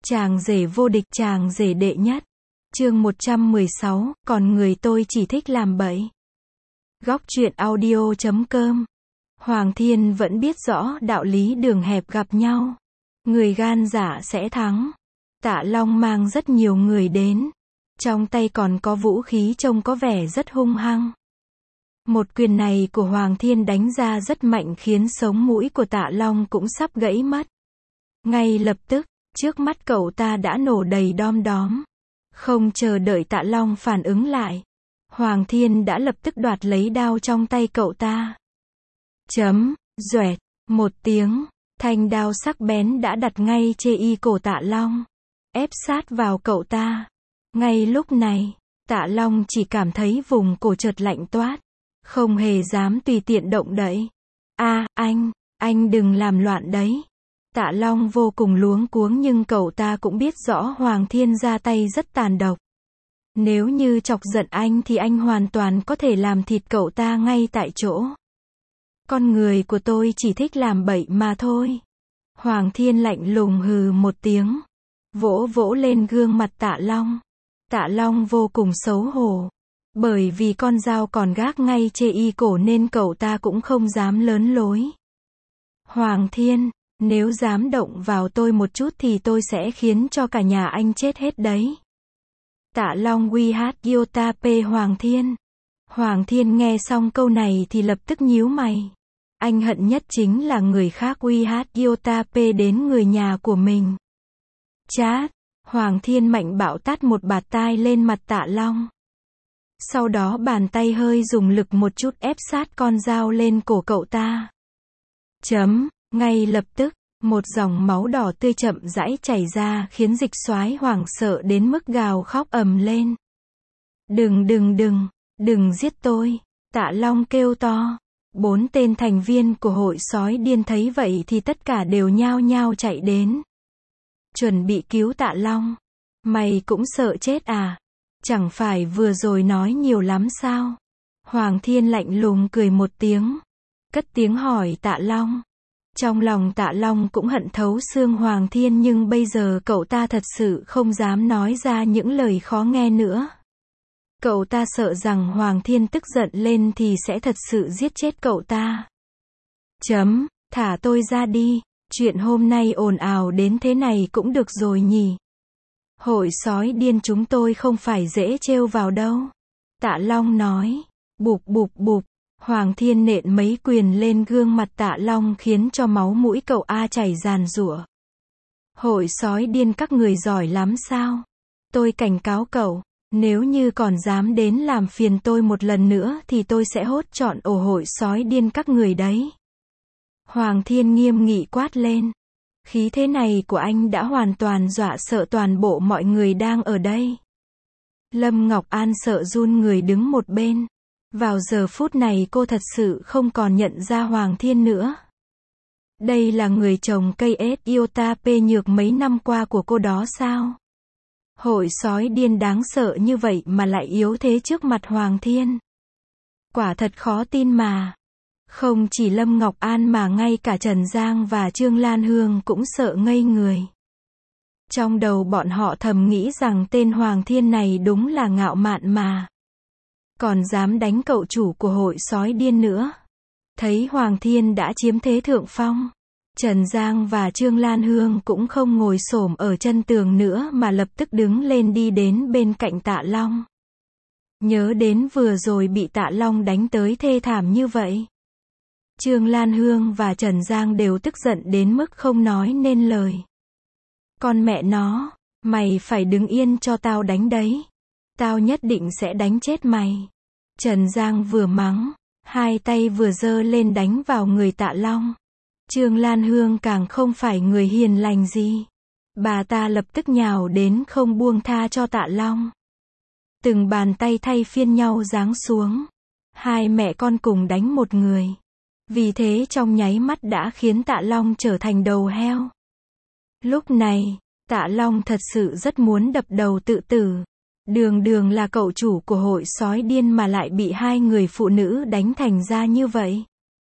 Chàng rể vô địch, chàng rể đệ nhất. Chương 116, còn người tôi chỉ thích làm bậy. Góc truyện audio.com. Hoàng Thiên vẫn biết rõ đạo lý đường hẹp gặp nhau. Người gan dạ sẽ thắng. Tạ Long mang rất nhiều người đến. Trong tay còn có vũ khí trông có vẻ rất hung hăng. Một quyền này của Hoàng Thiên đánh ra rất mạnh khiến sống mũi của Tạ Long cũng sắp gãy mất. Ngay lập tức, trước mắt cậu ta đã nổ đầy đom đóm. Không chờ đợi Tạ Long phản ứng lại, Hoàng Thiên đã lập tức đoạt lấy đao trong tay cậu ta. Doẹt, một tiếng, thanh đao sắc bén đã đặt ngay trên y cổ Tạ Long, ép sát vào cậu ta. Ngay lúc này, Tạ Long chỉ cảm thấy vùng cổ chợt lạnh toát, không hề dám tùy tiện động đậy. Anh đừng làm loạn đấy. Tạ Long vô cùng luống cuống nhưng cậu ta cũng biết rõ Hoàng Thiên ra tay rất tàn độc. Nếu như chọc giận anh thì anh hoàn toàn có thể làm thịt cậu ta ngay tại chỗ. Con người của tôi chỉ thích làm bậy mà thôi. Hoàng Thiên lạnh lùng hừ một tiếng, vỗ vỗ lên gương mặt Tạ Long. Tạ Long vô cùng xấu hổ. Bởi vì con dao còn gác ngay trên y cổ nên cậu ta cũng không dám lớn lối. Hoàng Thiên, nếu dám động vào tôi một chút thì tôi sẽ khiến cho cả nhà anh chết hết đấy. Tạ Long uy hát Yotape Hoàng Thiên. Hoàng Thiên nghe xong câu này thì lập tức nhíu mày. Anh hận nhất chính là người khác uy hát Yotape đến người nhà của mình. Chát, Hoàng Thiên mạnh bạo tát một bạt tai lên mặt Tạ Long. Sau đó bàn tay hơi dùng lực một chút ép sát con dao lên cổ cậu ta. Ngay lập tức, một dòng máu đỏ tươi chậm rãi chảy ra khiến Dịch Soái hoảng sợ đến mức gào khóc ầm lên. Đừng giết tôi, Tạ Long kêu to. 4 tên thành viên của hội sói điên thấy vậy thì tất cả đều nhao nhao chạy đến. Chuẩn bị cứu Tạ Long. Mày cũng sợ chết à? Chẳng phải vừa rồi nói nhiều lắm sao? Hoàng Thiên lạnh lùng cười một tiếng, cất tiếng hỏi Tạ Long. Trong lòng Tạ Long cũng hận thấu xương Hoàng Thiên nhưng bây giờ cậu ta thật sự không dám nói ra những lời khó nghe nữa. Cậu ta sợ rằng Hoàng Thiên tức giận lên thì sẽ thật sự giết chết cậu ta. Thả tôi ra đi, chuyện hôm nay ồn ào đến thế này cũng được rồi nhỉ. Hội sói điên chúng tôi không phải dễ trêu vào đâu. Tạ Long nói. Bụp. Hoàng Thiên nện mấy quyền lên gương mặt Tạ Long khiến cho máu mũi cậu chảy ràn rụa. Hội sói điên các người giỏi lắm sao? Tôi cảnh cáo cậu, nếu như còn dám đến làm phiền tôi một lần nữa thì tôi sẽ hốt trọn ổ hội sói điên các người đấy. Hoàng Thiên nghiêm nghị quát lên. Khí thế này của anh đã hoàn toàn dọa sợ toàn bộ mọi người đang ở đây. Lâm Ngọc An sợ run người đứng một bên. Vào giờ phút này cô thật sự không còn nhận ra Hoàng Thiên nữa. Đây là người trồng cây Yotape nhược mấy năm qua của cô đó sao? Hội sói điên đáng sợ như vậy mà lại yếu thế trước mặt Hoàng Thiên. Quả thật khó tin mà. Không chỉ Lâm Ngọc An mà ngay cả Trần Giang và Trương Lan Hương cũng sợ ngây người. Trong đầu bọn họ thầm nghĩ rằng tên Hoàng Thiên này đúng là ngạo mạn mà. Còn dám đánh cậu chủ của hội sói điên nữa. Thấy Hoàng Thiên đã chiếm thế thượng phong, Trần Giang và Trương Lan Hương cũng không ngồi xổm ở chân tường nữa mà lập tức đứng lên đi đến bên cạnh Tạ Long. Nhớ đến vừa rồi bị Tạ Long đánh tới thê thảm như vậy. Trương Lan Hương và Trần Giang đều tức giận đến mức không nói nên lời. Con mẹ nó, mày phải đứng yên cho tao đánh đấy. Tao nhất định sẽ đánh chết mày. Trần Giang vừa mắng, hai tay vừa giơ lên đánh vào người Tạ Long. Trương Lan Hương càng không phải người hiền lành gì. Bà ta lập tức nhào đến không buông tha cho Tạ Long. Từng bàn tay thay phiên nhau giáng xuống. Hai mẹ con cùng đánh một người. Vì thế trong nháy mắt đã khiến Tạ Long trở thành đầu heo. Lúc này, Tạ Long thật sự rất muốn đập đầu tự tử. Đường là cậu chủ của hội sói điên mà lại bị hai người phụ nữ đánh thành ra như vậy.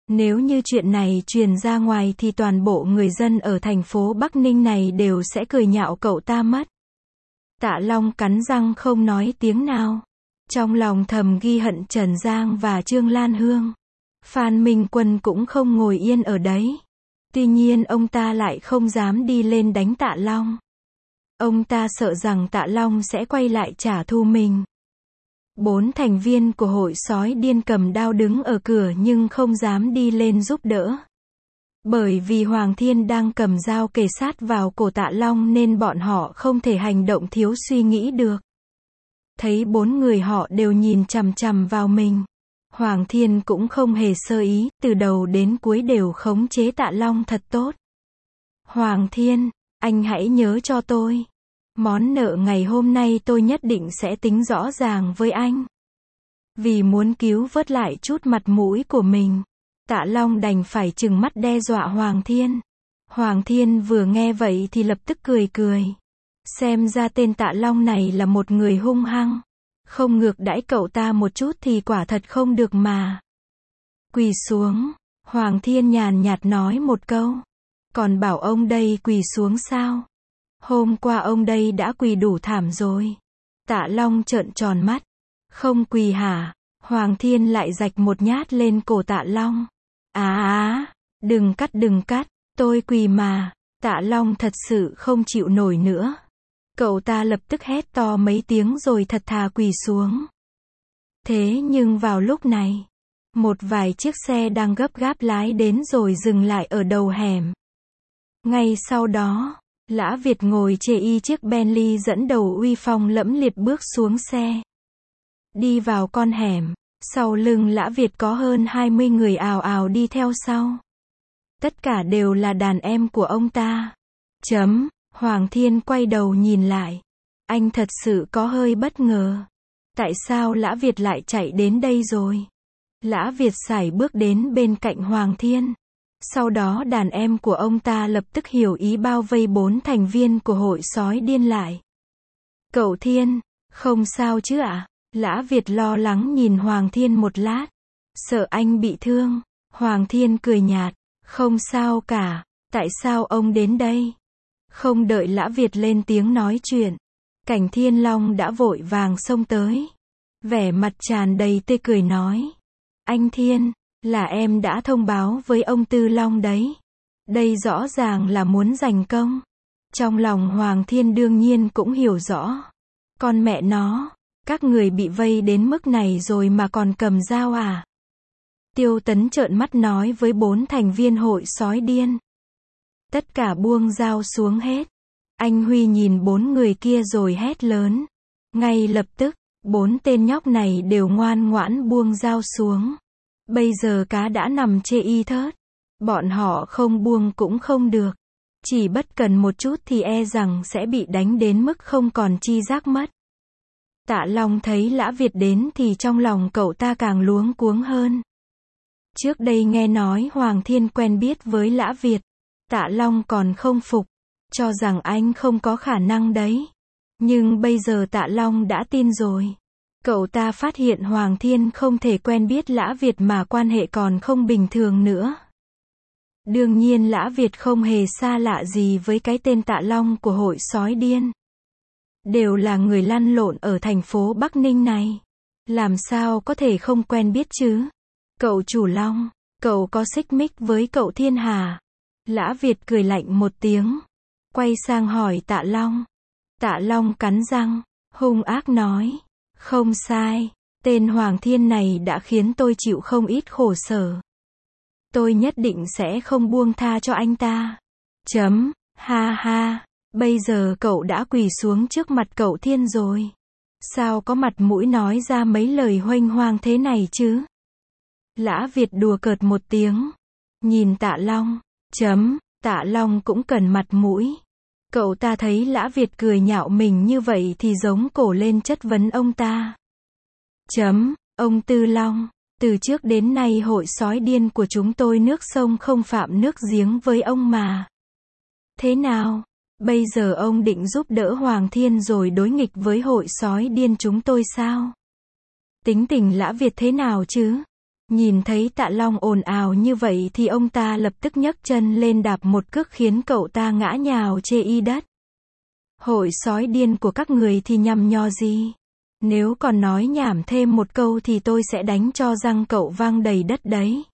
Nếu như chuyện này truyền ra ngoài thì toàn bộ người dân ở thành phố Bắc Ninh này đều sẽ cười nhạo cậu ta mất. Tạ Long cắn răng không nói tiếng nào. Trong lòng thầm ghi hận Trần Giang và Trương Lan Hương. Phan Minh Quân cũng không ngồi yên ở đấy. Tuy nhiên ông ta lại không dám đi lên đánh Tạ Long. Ông ta sợ rằng Tạ Long sẽ quay lại trả thù mình. 4 thành viên của hội sói điên cầm đao đứng ở cửa nhưng không dám đi lên giúp đỡ. Bởi vì Hoàng Thiên đang cầm dao kề sát vào cổ Tạ Long nên bọn họ không thể hành động thiếu suy nghĩ được. Thấy 4 người họ đều nhìn chằm chằm vào mình. Hoàng Thiên cũng không hề sơ ý, từ đầu đến cuối đều khống chế Tạ Long thật tốt. Hoàng Thiên, anh hãy nhớ cho tôi. Món nợ ngày hôm nay tôi nhất định sẽ tính rõ ràng với anh. Vì muốn cứu vớt lại chút mặt mũi của mình, Tạ Long đành phải trừng mắt đe dọa Hoàng Thiên. Hoàng Thiên vừa nghe vậy thì lập tức cười cười. Xem ra tên Tạ Long này là một người hung hăng. Không ngược đãi cậu ta một chút thì quả thật không được mà. Quỳ xuống, Hoàng Thiên nhàn nhạt nói một câu. Còn bảo ông đây quỳ xuống sao? Hôm qua ông đây đã quỳ đủ thảm rồi. Tạ Long trợn tròn mắt. Không quỳ hả? Hoàng Thiên lại rạch một nhát lên cổ Tạ Long. Đừng cắt, tôi quỳ mà. Tạ Long thật sự không chịu nổi nữa. Cậu ta lập tức hét to mấy tiếng rồi thật thà quỳ xuống. Thế nhưng vào lúc này, một vài chiếc xe đang gấp gáp lái đến rồi dừng lại ở đầu hẻm. Ngay sau đó, Lã Việt ngồi chê y chiếc Bentley dẫn đầu uy phong lẫm liệt bước xuống xe. Đi vào con hẻm, sau lưng Lã Việt có hơn 20 người ào ào đi theo sau. Tất cả đều là đàn em của ông ta. Hoàng Thiên quay đầu nhìn lại. Anh thật sự có hơi bất ngờ. Tại sao Lã Việt lại chạy đến đây rồi? Lã Việt sải bước đến bên cạnh Hoàng Thiên. Sau đó đàn em của ông ta lập tức hiểu ý bao vây 4 thành viên của hội sói điên lại. Cậu Thiên, không sao chứ ạ? Lã Việt lo lắng nhìn Hoàng Thiên một lát. Sợ anh bị thương. Hoàng Thiên cười nhạt. Không sao cả. Tại sao ông đến đây? Không đợi Lã Việt lên tiếng nói chuyện. Cảnh Thiên Long đã vội vàng xông tới. Vẻ mặt tràn đầy tươi cười nói. Anh Thiên, là em đã thông báo với ông Tư Long đấy. Đây rõ ràng là muốn giành công. Trong lòng Hoàng Thiên đương nhiên cũng hiểu rõ. Con mẹ nó, các người bị vây đến mức này rồi mà còn cầm dao à? Tiêu Tấn trợn mắt nói với 4 thành viên hội sói điên. Tất cả buông dao xuống hết. Anh Huy nhìn 4 người kia rồi hét lớn. Ngay lập tức, 4 tên nhóc này đều ngoan ngoãn buông dao xuống. Bây giờ cá đã nằm chê y thớt. Bọn họ không buông cũng không được. Chỉ bất cần một chút thì e rằng sẽ bị đánh đến mức không còn chi giác mất. Tạ Long thấy Lã Việt đến thì trong lòng cậu ta càng luống cuống hơn. Trước đây nghe nói Hoàng Thiên quen biết với Lã Việt. Tạ Long còn không phục, cho rằng anh không có khả năng đấy. Nhưng bây giờ Tạ Long đã tin rồi. Cậu ta phát hiện Hoàng Thiên không thể quen biết Lã Việt mà quan hệ còn không bình thường nữa. Đương nhiên Lã Việt không hề xa lạ gì với cái tên Tạ Long của hội sói điên. Đều là người lăn lộn ở thành phố Bắc Ninh này. Làm sao có thể không quen biết chứ? Cậu chủ Long, cậu có xích mích với cậu Thiên hà? Lã Việt cười lạnh một tiếng. Quay sang hỏi Tạ Long. Tạ Long cắn răng, hung ác nói. Không sai, tên Hoàng Thiên này đã khiến tôi chịu không ít khổ sở. Tôi nhất định sẽ không buông tha cho anh ta. Ha ha, bây giờ cậu đã quỳ xuống trước mặt cậu Thiên rồi. Sao có mặt mũi nói ra mấy lời huênh hoang thế này chứ? Lã Việt đùa cợt một tiếng. Nhìn Tạ Long. Tạ Long cũng cần mặt mũi. Cậu ta thấy Lã Việt cười nhạo mình như vậy thì giống cổ lên chất vấn ông ta. Ông Tư Long, từ trước đến nay hội sói điên của chúng tôi nước sông không phạm nước giếng với ông mà. Thế nào? Bây giờ ông định giúp đỡ Hoàng Thiên rồi đối nghịch với hội sói điên chúng tôi sao? Tính tình Lã Việt thế nào chứ? Nhìn thấy Tạ Long ồn ào như vậy thì ông ta lập tức nhấc chân lên đạp một cước khiến cậu ta ngã nhào chê y đất. Hội sói điên của các người thì nhằm nhò gì? Nếu còn nói nhảm thêm một câu thì tôi sẽ đánh cho răng cậu vang đầy đất đấy.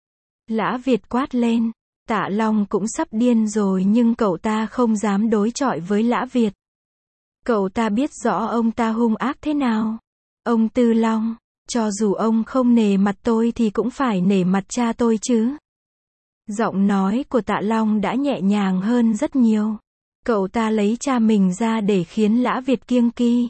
Lã Việt quát lên. Tạ Long cũng sắp điên rồi nhưng cậu ta không dám đối chọi với Lã Việt. Cậu ta biết rõ ông ta hung ác thế nào. Ông Tư Long, cho dù ông không nể mặt tôi thì cũng phải nể mặt cha tôi chứ. Giọng nói của Tạ Long đã nhẹ nhàng hơn rất nhiều. Cậu ta lấy cha mình ra để khiến Lã Việt kiêng kỵ.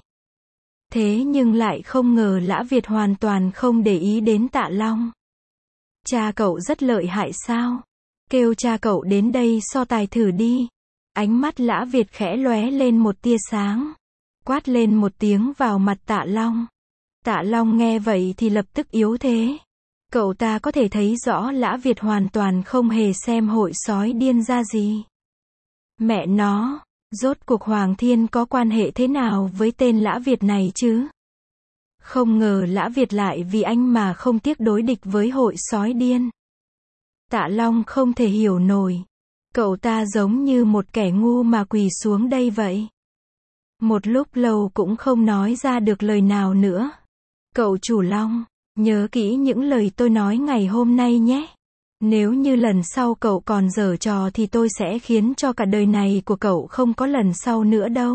Thế nhưng lại không ngờ Lã Việt hoàn toàn không để ý đến Tạ Long. Cha cậu rất lợi hại sao? Kêu cha cậu đến đây so tài thử đi. Ánh mắt Lã Việt khẽ lóe lên một tia sáng. Quát lên một tiếng vào mặt Tạ Long. Tạ Long nghe vậy thì lập tức yếu thế. Cậu ta có thể thấy rõ Lã Việt hoàn toàn không hề xem hội sói điên ra gì. Mẹ nó, rốt cuộc Hoàng Thiên có quan hệ thế nào với tên Lã Việt này chứ? Không ngờ Lã Việt lại vì anh mà không tiếc đối địch với hội sói điên. Tạ Long không thể hiểu nổi. Cậu ta giống như một kẻ ngu mà quỳ xuống đây vậy. Một lúc lâu cũng không nói ra được lời nào nữa. Cậu chủ Long, nhớ kỹ những lời tôi nói ngày hôm nay nhé. Nếu như lần sau cậu còn giở trò thì tôi sẽ khiến cho cả đời này của cậu không có lần sau nữa đâu.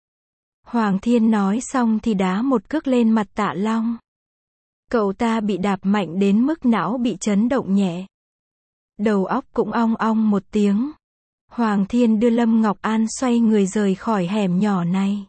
Hoàng Thiên nói xong thì đá một cước lên mặt Tạ Long. Cậu ta bị đạp mạnh đến mức não bị chấn động nhẹ. Đầu óc cũng ong ong một tiếng. Hoàng Thiên đưa Lâm Ngọc An xoay người rời khỏi hẻm nhỏ này.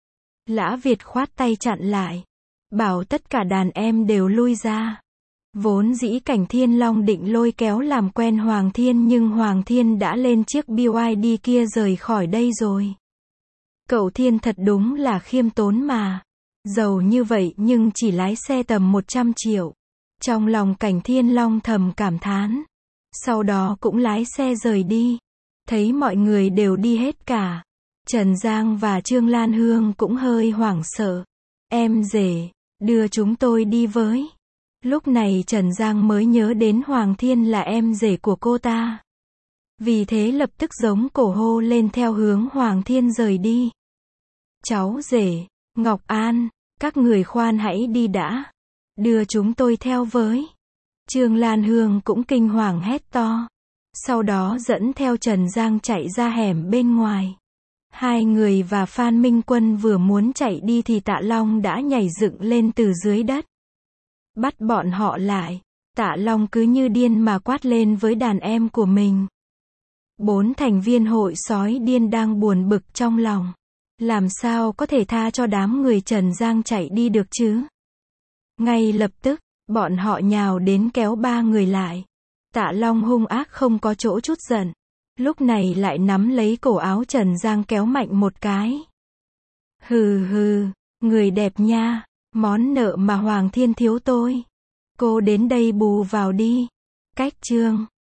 Lã Việt khoát tay chặn lại. Bảo tất cả đàn em đều lui ra. Vốn dĩ Cảnh Thiên Long định lôi kéo làm quen Hoàng Thiên nhưng Hoàng Thiên đã lên chiếc BYD kia rời khỏi đây rồi. Cậu Thiên thật đúng là khiêm tốn mà. Giàu như vậy nhưng chỉ lái xe tầm 100 triệu. Trong lòng Cảnh Thiên Long thầm cảm thán. Sau đó cũng lái xe rời đi. Thấy mọi người đều đi hết cả. Trần Giang và Trương Lan Hương cũng hơi hoảng sợ. Em rể, đưa chúng tôi đi với. Lúc này Trần Giang mới nhớ đến Hoàng Thiên là em rể của cô ta. Vì thế lập tức giống cổ hô lên theo hướng Hoàng Thiên rời đi. Cháu rể, Ngọc An, các người khoan hãy đi đã. Đưa chúng tôi theo với. Trương Lan Hương cũng kinh hoàng hét to. Sau đó dẫn theo Trần Giang chạy ra hẻm bên ngoài. Hai người và Phan Minh Quân vừa muốn chạy đi thì Tạ Long đã nhảy dựng lên từ dưới đất. Bắt bọn họ lại. Tạ Long cứ như điên mà quát lên với đàn em của mình. 4 thành viên hội sói điên đang buồn bực trong lòng. Làm sao có thể tha cho đám người Trần Giang chạy đi được chứ? Ngay lập tức, bọn họ nhào đến kéo 3 người lại. Tạ Long hung ác không có chỗ chút giận. Lúc này lại nắm lấy cổ áo Trần Giang kéo mạnh một cái. Hừ hừ, người đẹp nha, món nợ mà Hoàng Thiên thiếu tôi. Cô đến đây bù vào đi. Cách chương